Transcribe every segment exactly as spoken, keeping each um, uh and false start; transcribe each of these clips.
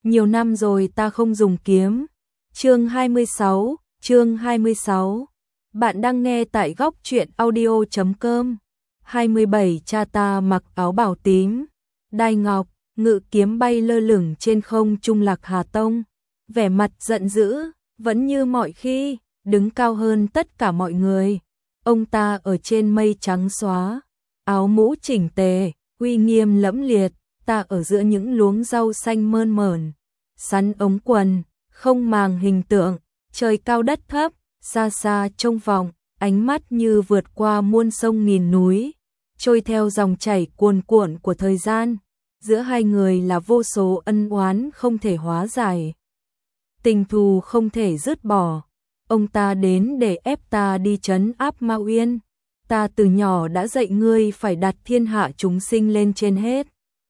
Nhiều năm rồi ta không dùng kiếm. Chương hai mươi sáu, chương hai mươi sáu. Bạn đang nghe tại góc truyện audio chấm com. hai mươi bảy Cha ta mặc áo bào tím, đai ngọc, ngự kiếm bay lơ lửng trên không trung Lạc Hà Tông, vẻ mặt giận dữ, vẫn như mọi khi, đứng cao hơn tất cả mọi người. Ông ta ở trên mây trắng xóa, áo mũ chỉnh tề, uy nghiêm lẫm liệt, ta ở giữa những luống rau xanh mơn mởn, sắn ống quần, không màng hình tượng, trời cao đất thấp, xa xa trông vọng, ánh mắt như vượt qua muôn sông nghìn núi, trôi theo dòng chảy cuồn cuộn của thời gian. Giữa hai người là vô số ân oán không thể hóa giải, tình thù không thể dứt bỏ. Ông ta đến để ép ta đi trấn áp Ma Uyên. Ta từ nhỏ đã dạy ngươi phải đặt thiên hạ chúng sinh lên trên hết.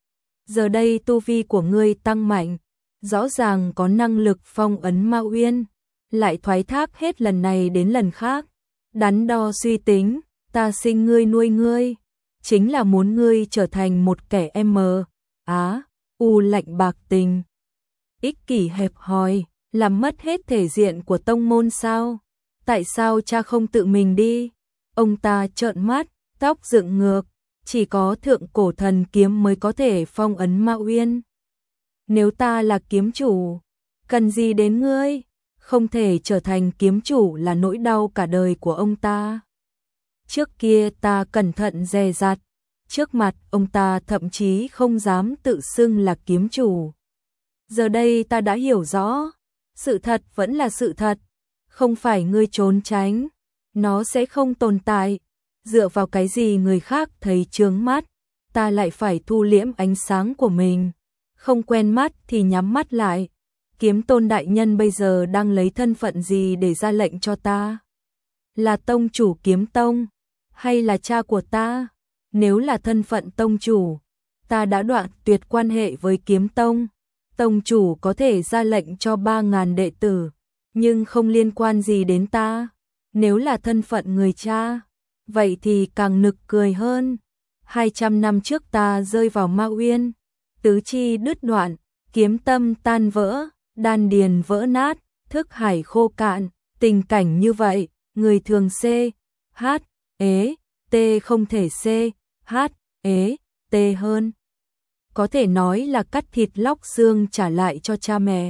Giờ đây tu vi của ngươi tăng mạnh, rõ ràng có năng lực phong ấn Ma Uyên, lại thoái thác hết lần này đến lần khác. Đắn đo suy tính, ta sinh ngươi nuôi ngươi, chính là muốn ngươi trở thành một kẻ em á, u lạnh bạc tình, ích kỷ hẹp hòi, làm mất hết thể diện của tông môn sao? Tại sao cha không tự mình đi? Ông ta trợn mắt, tóc dựng ngược, chỉ có thượng cổ thần kiếm mới có thể phong ấn Ma Uyên. Nếu ta là kiếm chủ, cần gì đến ngươi? Không thể trở thành kiếm chủ là nỗi đau cả đời của ông ta. Trước kia ta cẩn thận dè dặt, trước mặt ông ta thậm chí không dám tự xưng là kiếm chủ. Giờ đây ta đã hiểu rõ, sự thật vẫn là sự thật, không phải ngươi trốn tránh, nó sẽ không tồn tại. Dựa vào cái gì người khác thấy chướng mắt, ta lại phải thu liễm ánh sáng của mình, không quen mắt thì nhắm mắt lại. Kiếm Tôn đại nhân bây giờ đang lấy thân phận gì để ra lệnh cho ta? Là tông chủ Kiếm Tông, hay là cha của ta? Nếu là thân phận tông chủ, ta đã đoạn tuyệt quan hệ với Kiếm Tông. Tông chủ có thể ra lệnh cho ba ngàn đệ tử, nhưng không liên quan gì đến ta. Nếu là thân phận người cha, vậy thì càng nực cười hơn. Hai trăm năm trước ta rơi vào Ma Uyên, tứ chi đứt đoạn, kiếm tâm tan vỡ, đan điền vỡ nát, thức hải khô cạn. Tình cảnh như vậy, người thường C, H, ế, T không thể C, H, ế, T hơn. Có thể nói là cắt thịt lóc xương trả lại cho cha mẹ.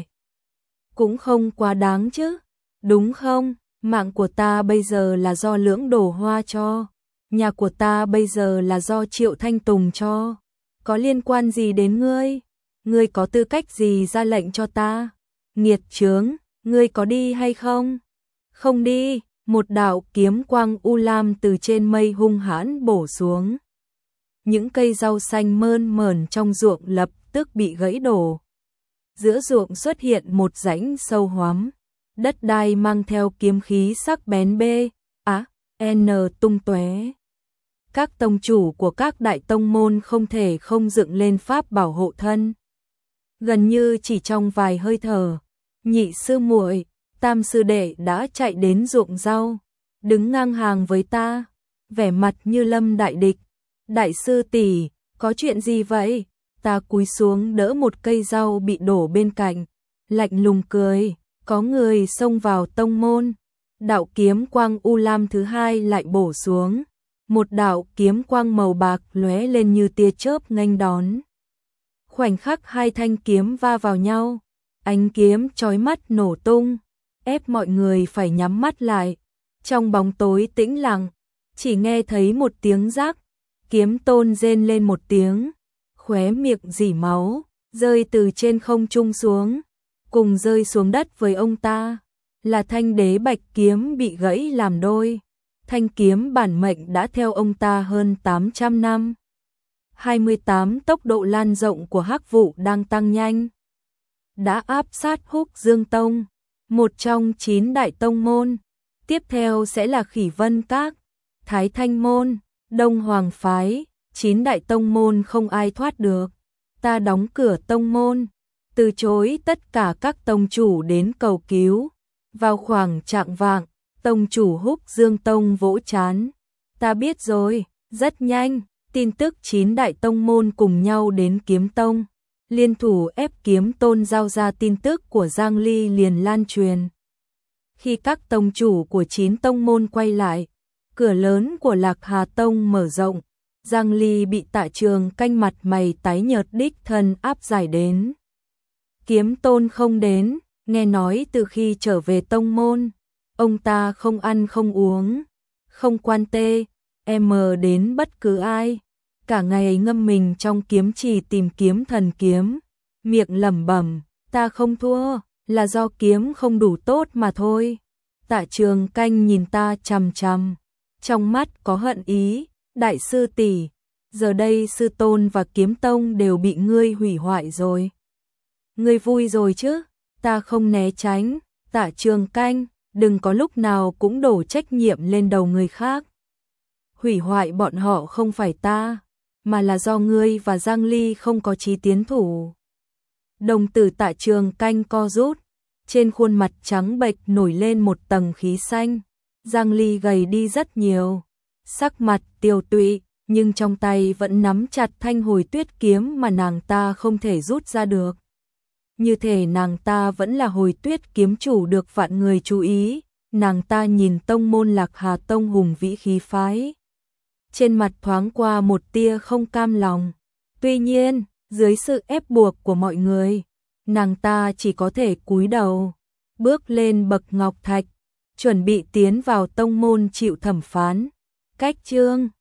Cũng không quá đáng chứ, đúng không? Mạng của ta bây giờ là do Lưỡng Đổ Hoa cho, nhà của ta bây giờ là do Triệu Thanh Tùng cho. Có liên quan gì đến ngươi? Ngươi có tư cách gì ra lệnh cho ta? Nghiệt chướng, ngươi có đi hay không? Không đi. Một đạo kiếm quang u lam từ trên mây hung hãn bổ xuống. Những cây rau xanh mơn mởn trong ruộng lập tức bị gãy đổ. Giữa ruộng xuất hiện một rãnh sâu hoắm, đất đai mang theo kiếm khí sắc bén B, á, N tung tóe. Các tông chủ của các đại tông môn không thể không dựng lên pháp bảo hộ thân. Gần như chỉ trong vài hơi thở, nhị sư muội, tam sư đệ đã chạy đến ruộng rau, đứng ngang hàng với ta, vẻ mặt như lâm đại địch. Đại sư tỷ, có chuyện gì vậy? Ta cúi xuống đỡ một cây rau bị đổ bên cạnh, lạnh lùng cười, có người xông vào tông môn. Đạo kiếm quang u lam thứ hai lại bổ xuống, một đạo kiếm quang màu bạc lóe lên như tia chớp nghênh đón. Khoảnh khắc hai thanh kiếm va vào nhau, ánh kiếm chói mắt nổ tung, ép mọi người phải nhắm mắt lại. Trong bóng tối tĩnh lặng, chỉ nghe thấy một tiếng rắc. Kiếm Tôn rên lên một tiếng, khóe miệng rỉ máu, rơi từ trên không trung xuống, cùng rơi xuống đất với ông ta, là thanh đế bạch kiếm bị gãy làm đôi. Thanh kiếm bản mệnh đã theo ông ta hơn tám trăm năm. hai mươi tám Tốc độ lan rộng của hắc vụ đang tăng nhanh, đã áp sát Húc Dương Tông, một trong chín đại tông môn. Tiếp theo sẽ là Khỉ Vân Các, Thái Thanh Môn, Đông Hoàng Phái. Chín đại tông môn không ai thoát được. Ta đóng cửa tông môn, từ chối tất cả các tông chủ đến cầu cứu. Vào khoảng chạng vạng, tông chủ Húc Dương Tông vỗ trán. Ta biết rồi. Rất nhanh, tin tức chín đại tông môn cùng nhau đến Kiếm Tông. liên thủ ép Kiếm Tôn giao ra tin tức của Giang Ly liền lan truyền. Khi các tông chủ của chín tông môn quay lại, cửa lớn của Lạc Hà Tông mở rộng, Giang Ly bị Tạ Trường Canh mặt mày tái nhợt đích thân áp giải đến. Kiếm Tôn không đến, nghe nói từ khi trở về tông môn, ông ta không ăn không uống, không quan tê, em đến bất cứ ai, cả ngày ngâm mình trong kiếm trì tìm kiếm thần kiếm, miệng lẩm bẩm, ta không thua, là do kiếm không đủ tốt mà thôi. Tạ Trường Canh nhìn ta chằm chằm, trong mắt có hận ý, đại sư tỷ, giờ đây sư tôn và kiếm tông đều bị ngươi hủy hoại rồi. Ngươi vui rồi chứ? Ta không né tránh, Tạ Trường Canh, đừng có lúc nào cũng đổ trách nhiệm lên đầu người khác. Hủy hoại bọn họ không phải ta, mà là do ngươi và Giang Ly không có chí tiến thủ. Đồng tử Tạ Trường Canh co rút, trên khuôn mặt trắng bệch nổi lên một tầng khí xanh. Giang Ly gầy đi rất nhiều, sắc mặt tiều tụy, nhưng trong tay vẫn nắm chặt thanh Hồi Tuyết kiếm mà nàng ta không thể rút ra được. Như thể nàng ta vẫn là Hồi Tuyết kiếm chủ được vạn người chú ý, nàng ta nhìn tông môn Lạc Hà Tông hùng vĩ khí phái. Trên mặt thoáng qua một tia không cam lòng. Tuy nhiên, dưới sự ép buộc của mọi người, nàng ta chỉ có thể cúi đầu, bước lên bậc ngọc thạch, chuẩn bị tiến vào tông môn chịu thẩm phán. Cách chương